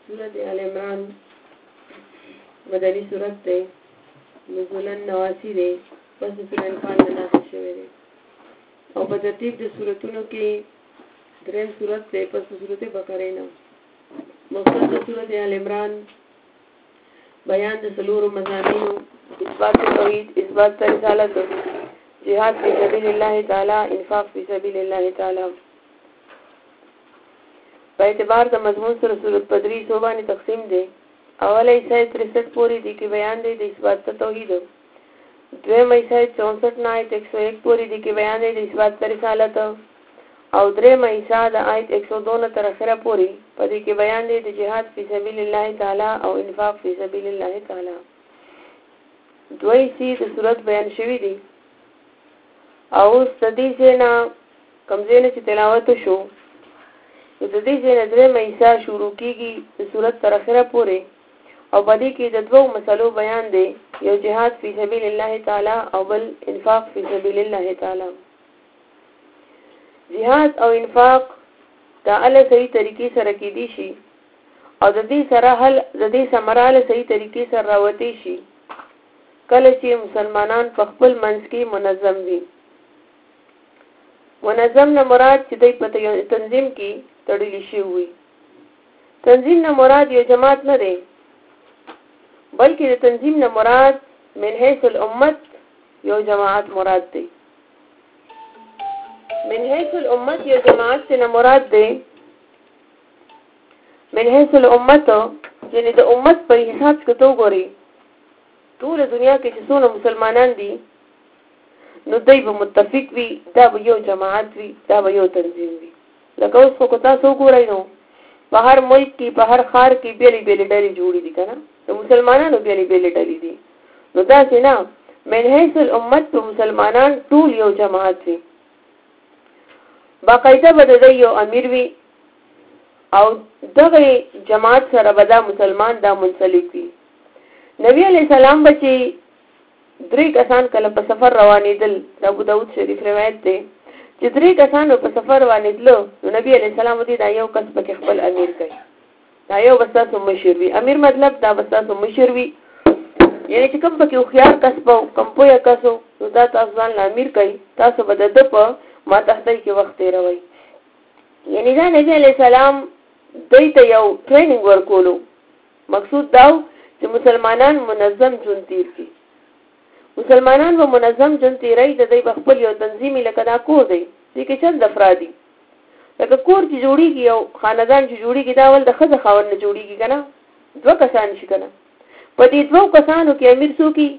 سورة آل عمران مدنی سورت ده نزولن نواسی ده پس سورة انفال نازل شوه ده او په ترتیب د سورتونو کې دریم سورت ده پس سورت بقره نه. مقصد د سورة آل عمران بیان د څلورو مضامینو: اثبات توحید، اثبات رسالت، جهاد فی سبیل الله تعالی، انفاق فی سبیل الله تعالی. په اعتبار د مضمون سره صورت په درې حصو باندې تقسیم دی. اوله حصه 63 پورې دی کې بیان دی د اثبات توحید. دویمه حصه 64 نه آیت 101 پورې دی کې بیان دی د اثبات رسالت. او دریمه حصه د آیت 102 تر اخره پورې په دې کې بیان دی د جهاد فی سبیل الله تعالی او انفاق فی سبیل الله تعالی. دوی سي د صورت بیان شوی دی او ستدي سینا کمزینه چې تلاوت شو د دې ځای نظر مېسا شروع کیږي د صورت تر اخره پورې او باندې کې د دوو مسلو بیان دی، یو جهاد فی سبیل الله تعالی او بل انفاق فی سبیل الله تعالی. جهاد او انفاق دا له صحیح طریقې سره کېدی شي او د دې سره حل د دې سمراله صحیح طریقې سره راوتی شي کله چې مسلمانان په خپل منځ کې منظم وي. منظم نه مراد چې دوی په تنظیم کې تړلی شي وي. تنظیم نه مراد یو جماعت نه دی، بلکې د تنظیم نه مراد من حیث الامت یو جماعت مراد دی. من حیث الامت یو جماعت نه مراد دی. من حیث الامت یعنی د امت په حساب کې تو ګوري ټول دنیا کې چې څونه مسلمانان دي نو دوی به متفق وي، دا به یو جماعت وي، دا به یو تنظیم وي. لکه اوس خو تاسو ګورئ نو په هر ملک کې په هر ښار کې بیلې بیلې ډلې جوړې دي که نه، د مسلمانانو بیلې بیلې ډلې دي. نو داسې نه، من حیث الامت په مسلمانان ټول یو جماعت وي. باقاعده به د دوی یو امیر وي او دغه جماعت سره به دا مسلمان دا منسلک وي. نبی علیہ السلام به چې 3 کسان کله په سفر روانېدل، د ابو داود شریف روایت دی چې 3 کسانو په سفر روانېدلو نو نبی علیہ السلام دې دا یو کس پکې خپل امیر کوي، دا یو بس تاسو مشر وي. امیر مطلب دا بس تاسو مشر وي، یعنی چې کوم پکې خيار کس په کوم پوهه کسو نو دا تاسو ځان امیر کوي، تاسو به د په ما تحتي کې وخت تیروي. یعنی دا نبی علیہ السلام دوی ته یو ټریننګ ورکولو. مقصود دا چې مسلمانان منظم ژوند تیر کړي. مسلمانان به منظم ژوند تیري د دوی خپل یو تنظیمي لکه دا کور دی، دې کې چند افراد دي. لکه کور چې جوړیږي یو خاندان چې جوړیږي دا ول د ښځه خاوند نه جوړیږي که نه، 2 کسان شي که نه. په دې 2 کسانو کې امیر څوک وي؟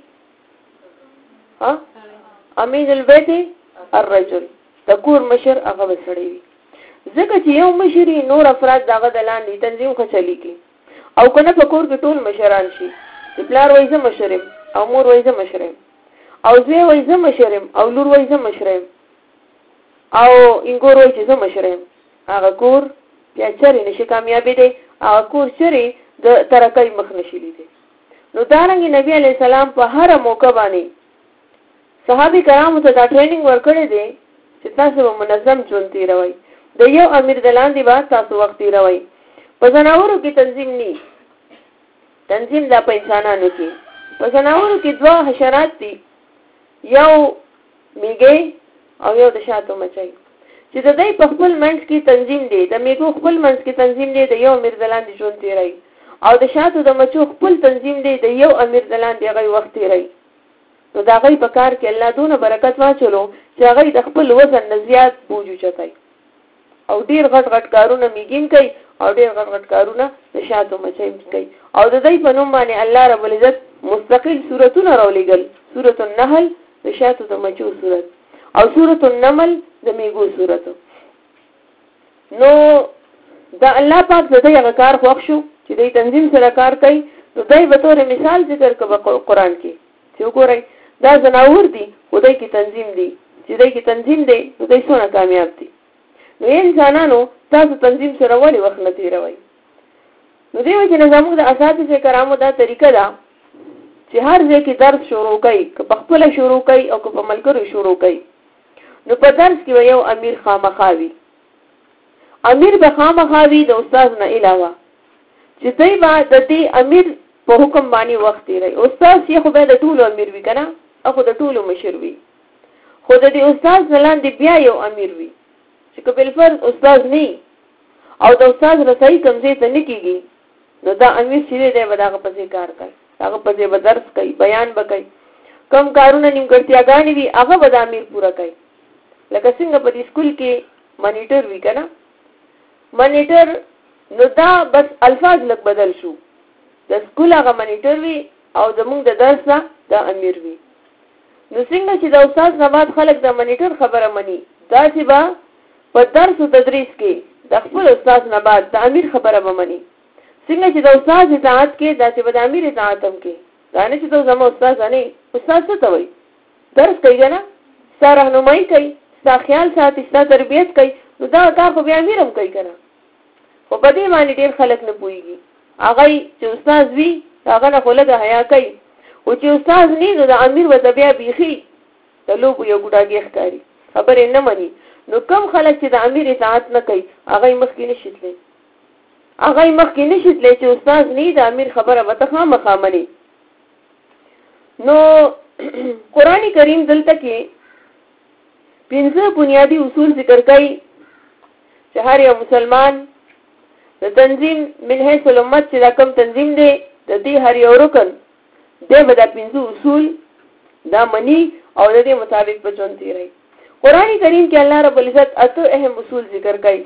امیر البیت الرجل، د کور مشر هغه به سړی وي. ځکه چې یو مشر نور افراد دغه د لاندې تنظیم ښه چلیږي. او که نه په کور کې ټول مشران شي، چې پلار وایي زه مشر یم او مور وایي زه مشر یم او زوی وایي زه مشر یم او لور وایي زه مشر یم او انګور وایي چې زه مشر یم، هغه کور بیا چرې نشي کامیابی دی، هغه کور چرې د ترقۍ مخ نشي لیدی. نو دارنګې نبی علیہ السلام په هره موقع باندې صحابه کرامو ته دا ټریننګ ورکړی دی چې تاسو به منظم ژوند تیروئ، د یو امیر د لاندې به تاسو وخت تیروئ. په ځناورو کې تنظیم نی، تنظیم دا په انسانانو کې. په ځناورو کې 2 حشرات دي، یو میږي او یو د شاتو مچۍ، چې د دوی په خپل منځ کې تنظیم دی. د میږو خپل منځ کې تنظیم دی، د یو امیر د لاندې ژوند تیروي. او د شاتو د مچو خپل تنظیم دی، د یو امیر د لاندې هغه وخت تیروي. نو د هغې په کار کې الله دونه برکت واچولو چې هغې د خپل وزن نه زیات بوج اوچتوي او ډېر غټ غټ کارونه میږي کوي او ډېر غټ غټ کارونه د شاتو مچۍ کوي. او د دوی په نوم باندې الله رب العزت مستقل سورتونه راولېږل، سورة النحل د شاتو د مچو سورت او سورة النمل د میږو سورت. نو دا الله پاک د دوی هغه کار خوښ شو چې دوی تنظیم سره کار کوي. نو دوی به طور مثال ذکر کوي قرآن کې چې وګورئ دا ځناور دي خو دوی کې تنظیم دي، چې دوی کې تنظیم دی نو دوی څونه کامیاب دي. نو انسانانو تاسو تنظیم سره ولې وخت نه تیروئ؟ نو دې وجه نه زموږ د اساتذې کرامو دا طریقه ده چې هر ځای کې درس شروع کوي، که په خپله شروع کوي او که په ملګرو شروع کوي، نو په درس کې به یو امیر خامخا وي. امیر به خامخا وي د استاد نه علاوه، چې دوی به د دې امیر په حکم باندې وخت تیری. استاد یې خو به د ټولو امیر وي کنه، اخو د ټولو مشر وي، خو د دې استاد لاندې بیا یو امیر وي چې که بالفرض استاد نه او د استاد رسایي کمزې ته نه کېږي، نو دا امیر چې دی به دغه پسې کار کوي، هغه پسې به درس کوي، بیان به کوي، کم کارونه نیمګړتیاګانې وي هغه به د امیر پوره کوي. لکه څنګه په دې سکول کې منیټر وي که نه، منیټر نو دا بس الفاظ لږ بدل شو، د سکول هغه منیټر وي او زمونږ د درس نه دا امیر وي. نو څنګه چې د استاد نه بعد خلک د منیټر خبره مني، داسې به په درس او تدریس کې د خپل استاد نه بعد د امیر خبره به مني. څنګه چې د استاد اطاعت کې داسې به د امیر اطاعت هم کې. دا نه چې ته زما استاد نه، استاد څه ته وایي؟ درس کوي که نه، ستا رهنمایي کوي، ستا خیال ساتي، ستا تربیت کوي، نو دا کار خو بیا امیر هم کوي که نه. خو په دې باندې ډېر خلک نه پوهېږي. هغه چې استاد وي هغه نه خو لږه حیا کوي، خو چې استاد نه نو د امیر به بیا بیخي د لوبو یو ګوډاګی ښکاري، خبرې نه مني. نو کم خلک چې د امیر اطاعت نه کوي هغه یې مخکې نشي تللی، هغه یې مخکې نشي تللی چې استاد نه د امیر خبره به ته خامخا منې. نو قرآن کریم دلته کې 5 بنیادی اصول ذکر کوي چې هر یو مسلمان د تنظیم من حیث الامت چې دا کم تنظیم دی د دې هر یو رکن دی به دا 5 اصول دا مني او د دې مطابق په ژوند تیری. قرآن کریم کې الله رب العزت 8 اهم اصول ذکر کوي،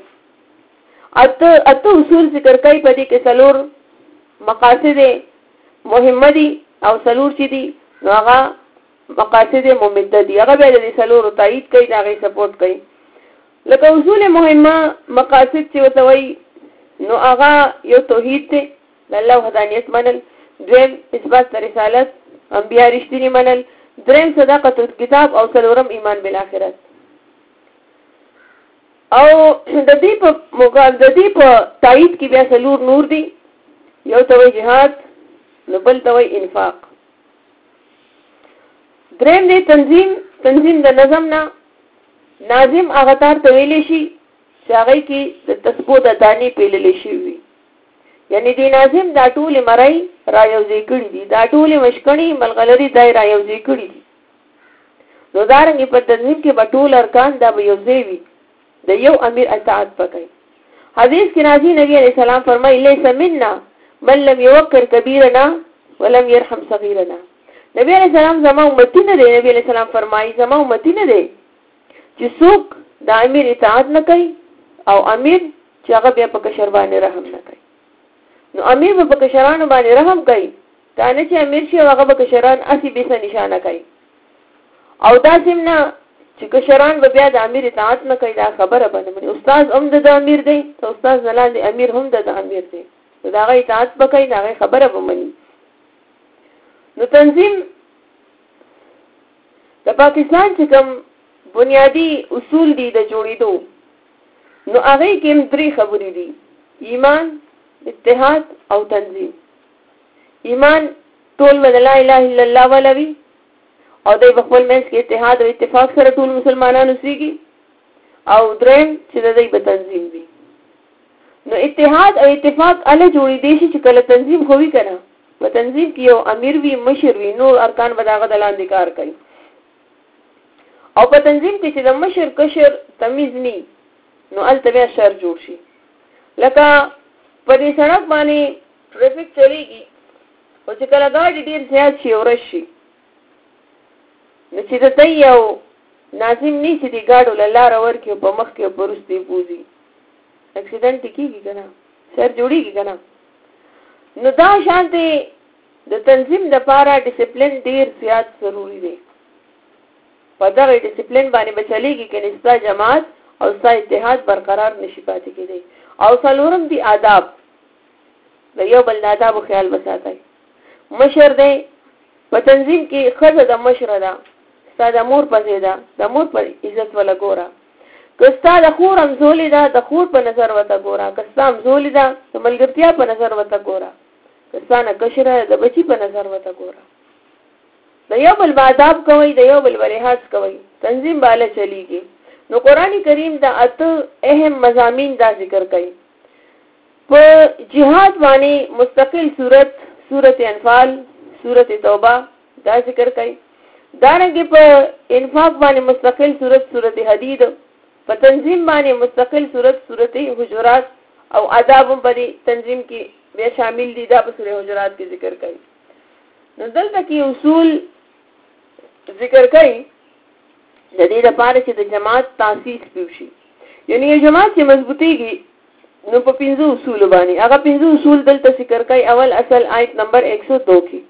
8 اصول ذکر کوي. په دې کې 4 مقاصد مهمه دي او 4 چې دي نو هغه مقاصد ممده دي، هغه به د 4 تایید کوي، دا غي سپورټ کوي. لکه اصول مهمه مقاصد چې وته وي نو هغه یو توحید دی، الله وحدانیت منل، دویم اثبات رسالت، انبیاء رښتینی منل، دریم صداقت الکتاب او څلورم ایمان بالآخرت. او د دې په مقابل د دې په تایید کې بیا 4 نور دي، یو ته وی جهاد، نو بل ته وی انفاق. دریم دی تنظیم د نظم نه ناظم هغه تار ته ویلی شي چې هغه کې د تسبو د دانی پیللې شي وي، یعنی دی ناظم دا ټول مړی را یوځای کړي دي، دا ټول مشکړي ملغلري دای را یوځای کړي دي. نو دارنګ په تنظیم کې به ټول ارکان دا به یوځای وي، د یو امیر اطاعت وکړي. حدیث کې راځي نبی عليه السلام فرمایي لیس منا من لم يوقر كبيرنا ولم يرحم صغيرنا. نبی عليه السلام زما امتی نه دی، نبی عليه السلام فرمایي زما امتی نه دی چې څوک د امیر اطاعت نه کوي او امیر چې هغه بیا په کشر باندې رحم نه کوي. نو امیر په کشرانو باندې رحم کوي، دا نه چې امیر شي هغه په کشران اسی بیسه نشانه کوي. او دا سمنا چې کشران به بیا د امیر اطاعت نه کوي، دا خبره باندې مني. استاد هم د امیر دی، استاد زلاند امیر هم د امیر دی، دا غي اطاعت وکړي، دا غي خبره به مني. نو تنظیم د پاکستان چې کوم بنیادی اصول دي د جوړېدو، نو هغه کې 3 خبرې دي: ایمان، اتحاد او تنظیم. ایمان ټول من لا اله الا الله ولوي او د خپل منځ کې اتحاد او اتفاق سره ټول مسلمانانو سيږي، او دریم چې د دې په تنظیم وي. نو اتحاد او اتفاق له جوړې دي چې کله تنظیم خوي کنه، په تنظیم کې یو امیر وي، مشر وي، نور ارکان به داغه دلاندې کار کوي. او په تنظیم کې چې د مشر کشر تمیز ني نو التبیا شر جوړ شي. لکه په دې سړک باندې ټریفیک چلیږي او چې کله ګاډي ډیر زیات شي او رش شي، نو چې د یو ناظم نه چې دی ګاډو لاره ورکي په مخ کې پرستی پوزي، اکسیډنټ کیږي کنه، سر جوړیږي کنه. نو دا شانته د تنظیم د لپاره ډیسپلین ډیر زیات ضروری دی. په دغه ډیسپلین باندې بچلېږي کې نستا جماعت او ستا اتحاد برقرار نشي پاتې کېدی. او څلورم دی آداب، د یو بل آداب خیال وساتئ. مشر دی په تنظیم کې خزه د مشر ده، ستا د مور په زیاده د مور په عزت ولا ګوره، که ستا د خور همزولې ده د خور په نظر وته ګوره، که ستا همزولې ده د ملګرتیا په نظر وته ګوره، که ستا نه کشره د بچی په نظر وته ګوره. د یو بل آداب کوي، د یو بل لحاظ کوي، تنظیم بالا چلیږي. نو قرآن کریم دا 8 اهم مضامین دا ذکر کوي. په جهاد باندې مستقل سورت انفال سورت توبه دا ذکر کوي. دارنګه په انفاق باندې مستقل سورت حدید، په تنظیم باندې مستقل سورت حجرات او آداب په تنظیم کې بیا شامل دي، دا په سورت حجرات کې ذکر کوي. نو دلته کې اصول ذکر کوي د دې لپاره چې د جماعت تاسیس وشي، یعنی جماعت چې مضبوطیږي نو په 5 اصول باندې. هغه 5 اصول دلته ذکر کوي. اول اصل آیت نمبر 102 کې،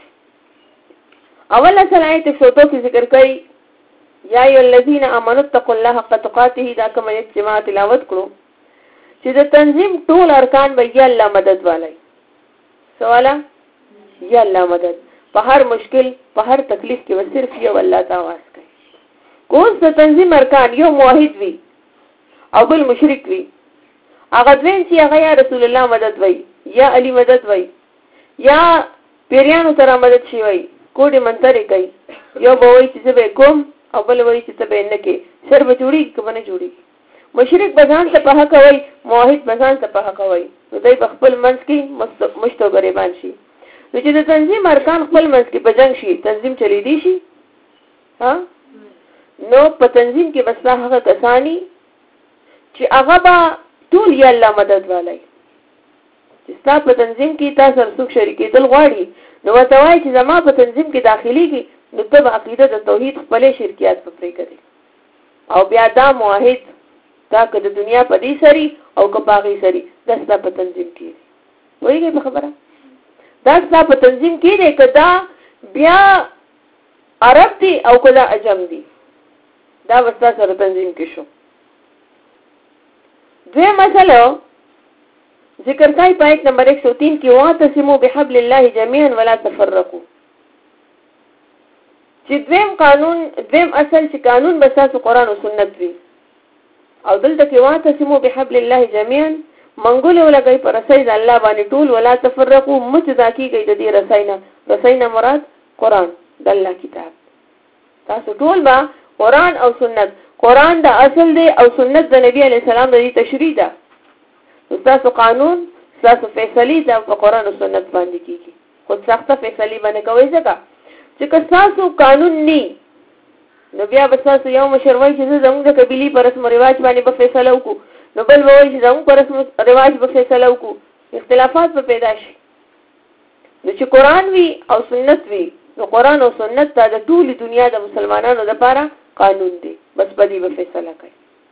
اول اصل آیت 102 کې ذکر کوي یا ایو الذین آمنوا اتقوا الله حق تقاته. دا کوم جماعت تلاوت کړو چې د تنظیم ټول ارکان به یا الله مدد والي. سواله یا الله مدد په هر مشکل په هر تکلیف کې صرف یو الله ته आवाज کوي. کوم څه تنظیم ارکان یو موحد وي او بل مشرک وي، هغه دوین چې هغه یا رسول الله مدد وي یا علی مدد وي یا پیریانو سره مدد شي وي، کوډي منتري کوي. یو به وایي چې زه کوم او بل وایي چې ته به نه کې، سر به جوړي که نه جوړي. مشرک بزان ته په حق وي، موحد بزان ته په حق وي، نو دوی په خپل منځ کې مشتو غریبان شي. نو چې د تنظیم ارکان خپل منځ کې په جنگ شي، تنظیم چلی دی شي. ها نو په تنظیم کې بس هغه کسانی چې هغه به ټول یا الله مدد والي. چې تاسو په تنظیم کې تاسو سره څوک شریکېدل غواړي، نو وته وایي چې زما په تنظیم کې داخلي کې نو ته عقیده د توحید خپل شرکیات په پرې کړي او بیا دا موحد دا که د دنیا په دې سری او که باغی سری دستا په تنظیم کې وایي په خبره دستا په تنظیم کې دی که دا بیا عرب دی او که دا عجم دی، دا وستا سره تنظیم کې شو. دوی مسئله ذکر کوي په آیت نمبر 103 کې واعتصموا بحبل الله جميعا ولا تفرقوا. چې دویم اصل چې قانون بساسو قرآن او سنت وي، او دلته کې واعتصموا بحبل الله جميعا منګول ولګي پر رسای د الله باندې ټول، ولا تفرقوا متدا کیږي د دې رساینا مراد قرآن د الله کتاب. تاسو ټول با قرآن او سنت، قرآن دا اصل دی او سنت د نبی علی السلام د تشریع ده. تاسو قانون تاسو فیصله دا په قرآن او سنت باندې کیږي. خود سخته فیصله باندې کوي ځکه چې تاسو قانون ني، نو بیا به تاسو یو مشروع چې زموږ د قبيلي پر رسم او رواج باندې په فیصله وکړو، نو بل وایي چې زموږ پر رسم او رواج په فیصله وکړو، اختلافات به پیدا شي. نو چې قرآن وي او سنت وي، نو قرآن او سنت دا د ټول دنیا د مسلمانانو لپاره قانون دی، بس په دې به فیصله کوي.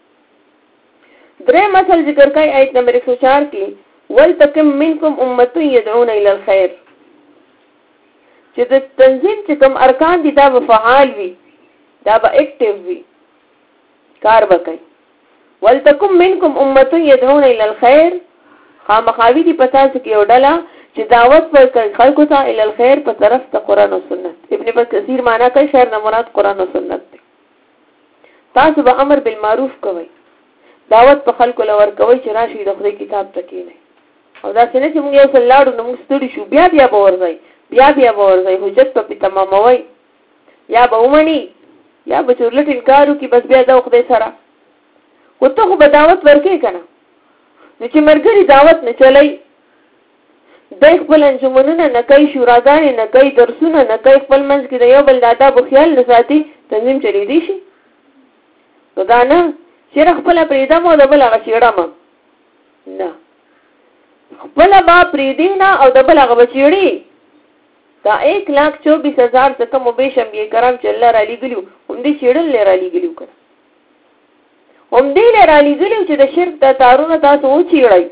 درې مثال ذکر کوي آیت نمبر 104 کې ولتکم منکم امه يدعون الى الخير. چې د تنظیم چې کوم ارکان دي دا به فعال وي، دا به اکټیو وي، کار وکړي. ولتکم منکم امه يدعون الى الخير، خامخاوي دي پتا چې یو ډله چې دعوت ورکړي خلکو ته الى الخير په طرف د قرآن او سنت. ابن کثیر معنا کوي خیر نه مراد قرآن او سنت دی. تاسو به امر بالمعروف کوئ، دعوت په خلکو لور کوي چې راشي د خدای کتاب ته کېنئ. او دا څنګه چې موږ یو څل لاړو نو موږ ستړي شو، بیا به ورځي حجت په تماموي، یا به ومني یا به چورلټ انکار وکړي، بس بیا دا خدای سره خو ته خو به دعوت ورکې که نه. نو چې ملګري دعوت نه چلی، دی خپل انجمنونه نه کوي، شوراګانې نه کوي، درسونه نه کوي، خپل منځ کې د یو بل د آدابو خیال نه ساتي، تنظیم چلیدی شي؟ نو دا نه چېره خپله پرېږدم او د بل هغه چېړم، نه خپله به پرېږدي نه او د بل هغه به چېړي. دا 1,24,000 څه کم وبېش انبیاء کرام چې الله رالیږلي وو، همدې چېړل یې رالیږلي وو که نه، همدې یې رالیږلي وو چې د شرک دا تارونه تاسو وچېړئ.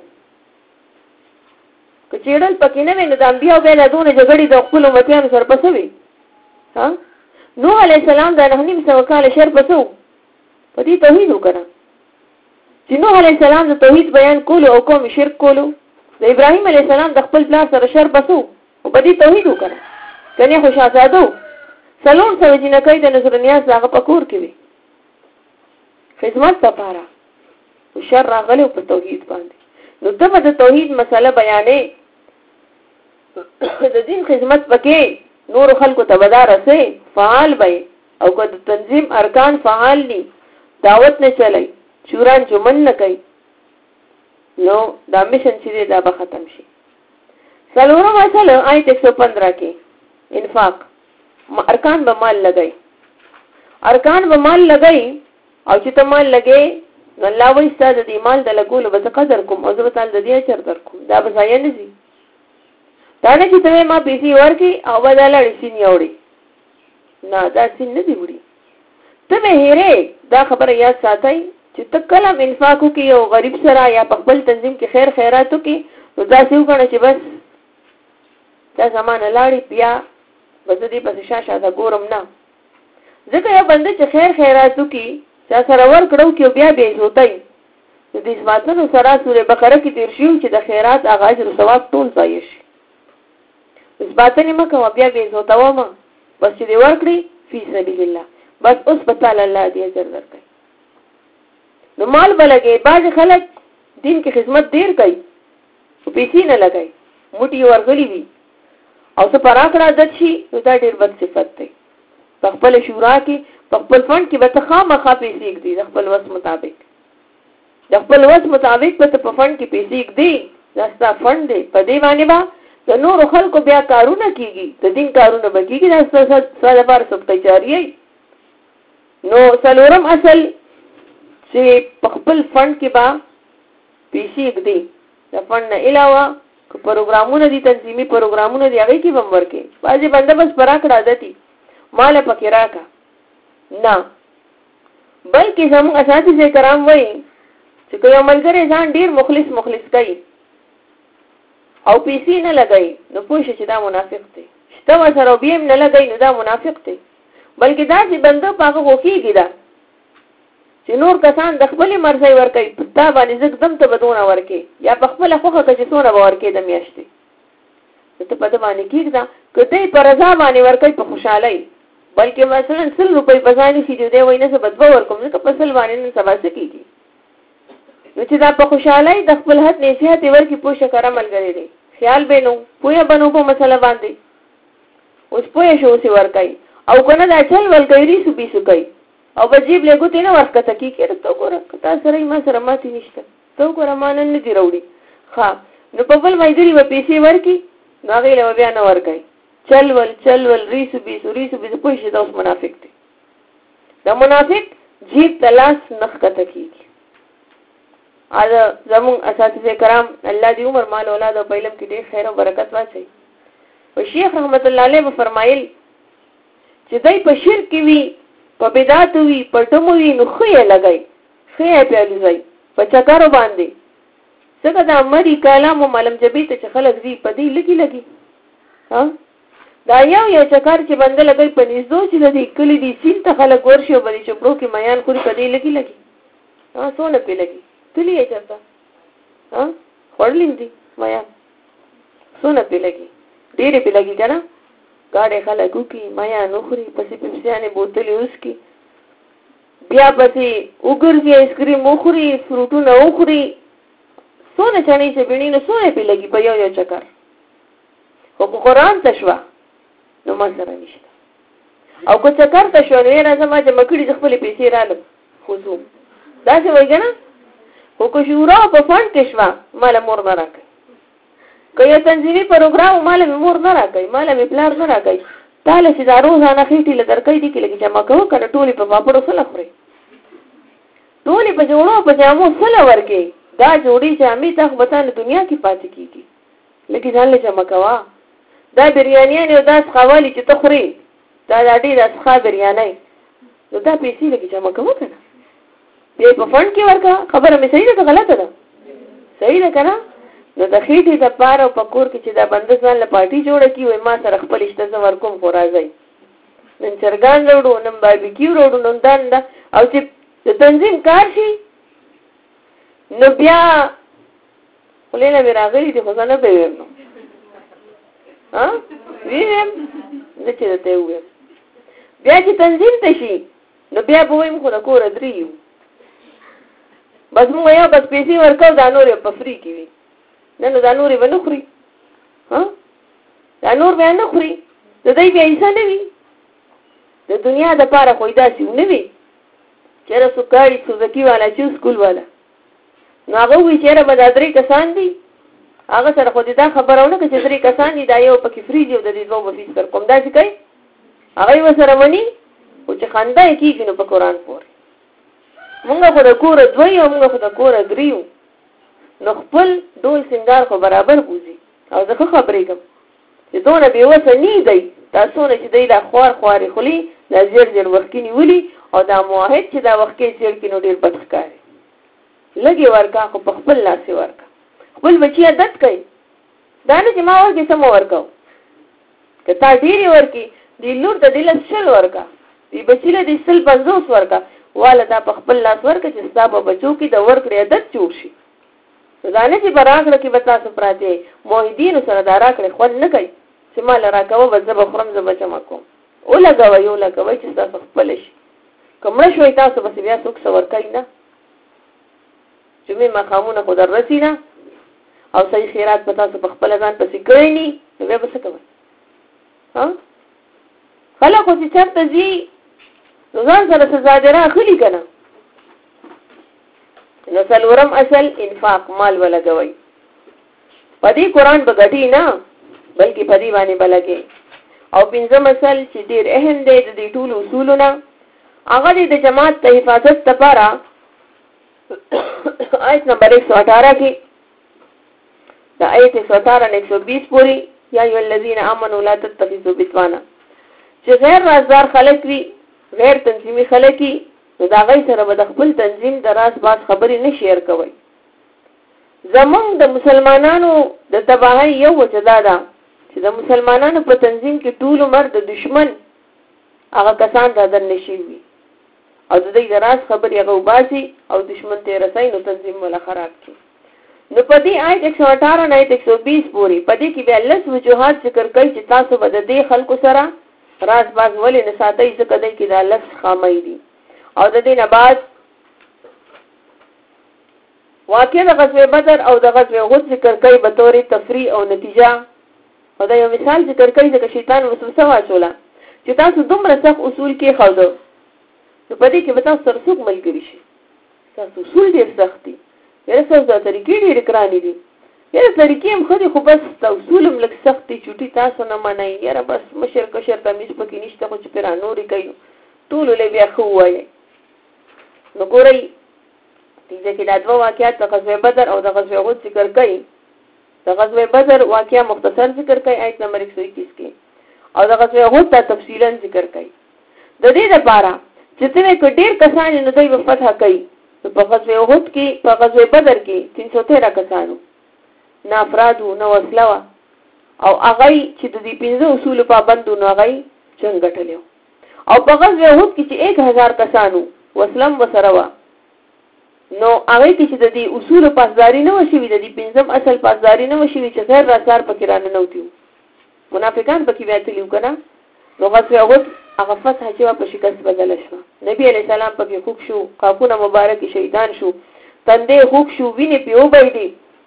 که چېړل پکې نه وي نو د انبیاو بیا دا دونه جګړې د خپلو امتیانو سره په څه وي؟ نوح علیه السلام دا 9,500 کاله شر په څه وو؟ په دې توحید وو که نه، چې نوح علیه السلام د توحید بیان کولو او قوم شرک کولو. د ابراهیم علیه السلام د خپل پلار سره شر په څه وو؟ په دې توحید وو که نه، کنې خو شهزاده وو. 400 جنکۍ د نظر نیاز هغه په کور کې وي، خدمت لپاره شر راغلی په توحید باندې. نو ته به د توحید مسله بیانې، د دین خدمت پکې نور خلکو ته به دا رسې، فعال به او که د تنظیم ارکان فعال ني، دعوت نه چلی، شورا انجمن نه کوي، نو دا میشن چې دا به ختم شي. څلورم اصل آیت 115 کې انفاق ارکان به مال لګي او چې ته مال لګي نو الله وایي ستاسو د مال د لګولو به قدر کوم او زه به تعالی د دې اجر درکوم. دا به ځای نه شي دا نه چې ته ما پیسې ورکړي او بدل لړ سین یوړي نه دا سین نه دی وړي. ته به هېره دا خبره یاد ساتئ چې ته کله انفاق وکړي او غریب سره یا په خپل تنظیم کې خیر خیرات وکړي نو دا څه وکړه چې بس دا زمانه لاړې بیا بس دې پسې شاشه دا ګورم نه. ځکه یو بنده چې خیر خیرات وکړي چا سره ورکړو کې بیا به زوتای د دې ځواتونو سره سورې بقره کې تیر شو چې د خیرات هغه اجر او ثواب ټول ځای شي. اثباتنه مکه بیا به زوتاو ما بس دې ورکړي فی سبیل الله بس اوس په تعالی الله دې اجر درکړي. نو مال بلګي باز خلک دین کې خدمت ډیر کوي او پیسې نه لګي موټي ورغلي وي او څه پراکړه عادت شي نو دا ډیر بد صفت دی. په خپل شورا کې په خپل فند کې به ته خامخا پیسې کړي د خپل وس مطابق به ته په فند کې پیسې کړي دا ستا فند دی. په دې باندې با د نور خلکو بیا کارونه کیږي د دین کارونه به کیږي دا ستا لپاره صدقه جاریه. نو څلورم اصل چې په خپل فند کې با پیسې کړي د فند نه علاوه که پروګرامونه دي تنظیمي پروګرامونه دي هغه کې هم ورکې بعضې بنده بس پراکړه عادتي مال پکې راکا نه بلکې زموږ اساتذه کرام وایي چې که یو ملګری ځان ډیر مخلص کوي او پیسې نه لګوي نو پوه شي چې دا منافق دی. شته ورسره بیا هم نه لګوي نو دا منافق دی. بلکې داسې بنده په هغه خوښېږي ده چې نور کسان د خپلې مرضۍ ورکوي په تا باندې زه دم ته به دونه ورکې یا په خپله خوښه که چې څونه به ورکې د میاشتې نو ته په ده باندې کېږده که دی په رضا باندې ورکوي په خوشحالۍ بلکې مثلا 100 روپۍ په ځای نشي دی وایي نه زه به 2 ورکوم ځکه په 100 باندې نن سبا څه کېږي. نو چې دا په خوشحالۍ د خپل حد نصیحت یې ورکړي پوه شه کره ملګری دی خیال به نو پوهه به نو په مسله باندې اوس پوهه شو اوسې ورکوي او که نه دا چل ول کوي ریسو بیسو کوي او به جیب له ګوتې نه ورښکته کېږي ته وګوره که تا سره ما سره ماتې نشته ته وګوره ما نن نه دي راوړي ښه نو په بل ملګري به پیسې ورکړي نو هغې له به بیا نه ورکوي چل ول ریسو بیسو پوه شي دا اوس منافق دی. دا منافق جیب ته لاس نه ښکته کېږي. زموږ اساتذه کرام الله دې عمر مال اولاد او په علم کې ډېر خیر او برکت واچوي. او شیخ رحمت الله علیه به فرمایل چې دی په شرک کې وي په بدعت وي په ټمو وي نو ښه یې لګوي ښه یې پیالوځئ په چکرو باندې ځکه دا مری کلام او ملم جبې ته چې خلک ځي په دې لګي دا یو چکر چې بنده لګوي په نږدو چې د دې کلي دي سیند ته خلک ورشي او په دې چپړو کې میان خوري په دې لګي څونه پې لګي کلی یې چېرته خوړلي دي میان څونه پې لګي ډېرې پې لګي که نه ګاډې خلک وکړي میان وخوري پسې پیپسیانې بوتلې وڅکي بیا پسې وګرځي ایسکریم وخوري فروټونه وخوري څونه چڼې چې بڼي نو څونه پې لګي په یو چکر خو که قرآن ته شوه نو ما سره نشته او که چکر ته شوه نو یې راځه ما جمع کړي زه خپلې پیسې رالم خصوم داسې وایي که نه خو که شورا په فنډ کې شوه ماله مور نه راکوي که یو تنظیمي پروګرام ماله مې مور نه راکوي ماله مې پلار نه راکوي تاله چې دا روزانه خېټې له درکوي دي کې لږ جمع کوه که نه ټولې په پاپړو سله خورې ټولې په جوړو په جامو سله ورکې دا جوړې جامې تا خو به تا نه دنیا کې پاتې کېږي لږې ځان له جمع کوه دا بریانیانې او دا سخاوالي چې ته خورې دا ډېر سخا بریانی نو دا پیسې لږې جمع کوه که نه بیا په فنډ کې ورکړه خبره مې صحیح ده که غلطه ده صحیح ده که نه نو د خېټې دپاره او په کور کې چې دا بنده ځان له پارټي جوړه کړي وایي ما سره خپل شته زه ورکوم خو راځئ نن چرګان راوړو نن باربیکیو راوړو نن دا نه ده او چې د تنظیم کار شي نو بیا خولې نه مې راغلي دي خو زه نه به ویم نو ویم زه چې درته وویم بیا چې تنظیم ته شي نو بیا به وایم خو د کوره درې یو بس مونږ یو بس پیسې ورکوو دا نور یې په فری کې وي نه نو دا نور یې به نه خوري دا نور بیا نه خوري د دی بیا حصه نه وي د دنیا دپاره خو یې داسې ونه وي چېرې څوک ګاډي سوزکي والا چې سکول والا نو هغه وی چیرې به دا 3 کسان دي هغه سره خو دې دا خبرونه کې چې 3 کسان دي دا یو پکې فری دی او د دې دوه به فیس کوم دا چې کوي هغه وسره ونی او چې خندا کیږي نو په قران پورې مونږ خو د کور دوی او مونږ خو د کور دریو نو خپل ډول سنگار خو برابر بوزي او زه خبرې کوم چې دونه به وسه نه دی تاسو نه چې دی دا خواري خلی د زیر وخت نیولي او دا موحد چې دا وخت کې زیر کې نو ډیر بدخکاري لګي ورکا خو په خپل لاس ورکا خپل بچي عادت کوي دا نه چې ما ورکې سم ورکاو که تا ډیری ورکی دی لور ته دل شل ورکا دی بچی له دې سل 50 ورکا والا دا په خپل لاس ورکا چې ستاسو بچو کې د ورکړې عادت جوړ شي دا نه چې براغله کې وتا سپراته موحدین سره دا راکړي خو نه کوي چې مال راکاو وځه بخرم ز بچم کوم او لګوي او لګوي چې تاسو خپل شي کومه شوي تاسو بس بیا څوک څور کوي نه چې می مقامونه خو درسینه او صحیح خیرات پتا څه خپل ځان پسې کړی ني نو بیا څه کوي ها خلک خو چې چرته زی نو ځان سره څه زادره خلی کنه نو څلورم اصل انفاق مال ولګوي پدې قران به غټي نه بلکې پدې باندې بلګي او پنځم اصل چې ډېر اهم دی د دې ټول اصولونه هغه د جماعت ته حفاظت لپاره آیت نمبر 118 کې دا آیت 118 نه 120 پوری یا ایو الذین آمنوا لا تتخذوا بطوانا چې غیر رازدار خلک وي غیر تنظیمي خلک وي نو دا غي سره به د خپل تنظیم د راس باز خبرې نه شیر کوي زمونږ د مسلمانانو د تباہی یو وجدا ده چې د مسلمانانو په تنظیم کې ټول عمر د دشمن هغه کسان راځن نشي وي او د دې د راس خبرې هغه وباسي او دشمن ته رسای نو تنظیم ولا خراب کی نو پدې آیت 118 نه 120 پوری پدې کې به الله وجوهات ذکر کوي چې تاسو به د دې خلکو سره راز باز ولې نه ساتي ځکه دای کې د الله خامي دي او د دې نه بعد واقع د غزوه بدر او د غزوه احد ذکر کوي به تور تفریح او نتیجه او دا یو مثال ذکر کوي چې شیطان وسوسه واچولا چې تاسو دومره سخت اصول کې خاوده نو پدې کې به تاسو سره څوک ملګری شي تاسو اصول ډیر سخت دي یره څه د طریقې ډیر کرانی دي یره طریقې هم خو دې خو بس اصول هم لږ سخت دي چټي تاسو نه منئ یره بس مشر کشر تمیز پکې نشته خو چې پر نورې کوي ټول له بیا خو وایي نو ګورئ دې کې دا دوه واقعات د غزوه بدر او د غزوه احد ذکر کوي د غزوه بدر واقعا مختصر ذکر کوي آیت نمبر 121 کې او د غزوه احد ته تفصیلا ذکر کوي د دې لپاره چې څنګه ډېر کسان نو دوی په فتح کوي په غزوه احد کې په غزوه بدر کې 313 کسانو نه افرادو نو وسلوا او هغه چې د دې 15 اصول پابندو نو هغه څنګه ټلیو او په غزوه احد کې چې 1000 کسانو وسلم وسروا نو هغه کې چې د دې اصول پاسداري نه وشي د دې 15 اصل پاسداري نه وشي چې غیر راسار پکې رانه نوتیو منافقان پکې ویاتلیو کنه نو غزوه احد هغه فتح چې په شکست بدل شو نبی علیہ السلام پکې خوب شو کاکونه مبارک شهیدان شو تندې خوب شو ویني پیو بيدي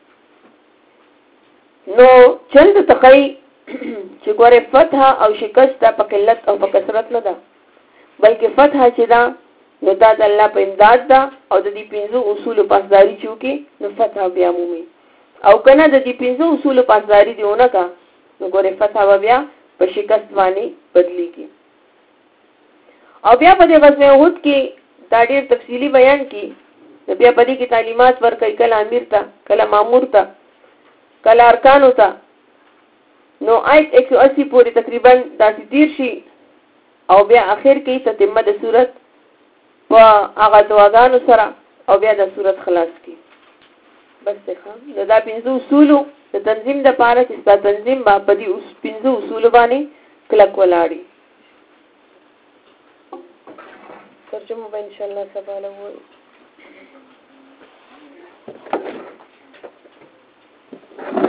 نو چل د تخی چې ګوره فتح او شکست په قلت او په کثرت نه ده بلکې فتح چې ده نو دا د الله په امداد ده او د دې 15 اصول پاسداري چوکي نو فتح بیا مومي او کنه د دې 15 اصول پاسداري دیونه کا نو ګوره فتح بیا په شکست باندې بدليږي او بیا په دې غزوه احد کې دا ډېر تفصیلی بیان کی بیا په دې کې تعلیمات ورکړي کله امیر ته کله مامور ته کله ارکانو ته نو آیت 180 پوری تقریبا داسې تیر شي او بیا اخر کې تتمه د صورت په هغه دعاګانو سره او بیا د صورت خلاص کی بس ښه دا 15 اصول د تنظیم د پاره چې ست تنظیم په دې 15 اصول باندې کلک ولاړی ترجمه به ان شاء الله سبا له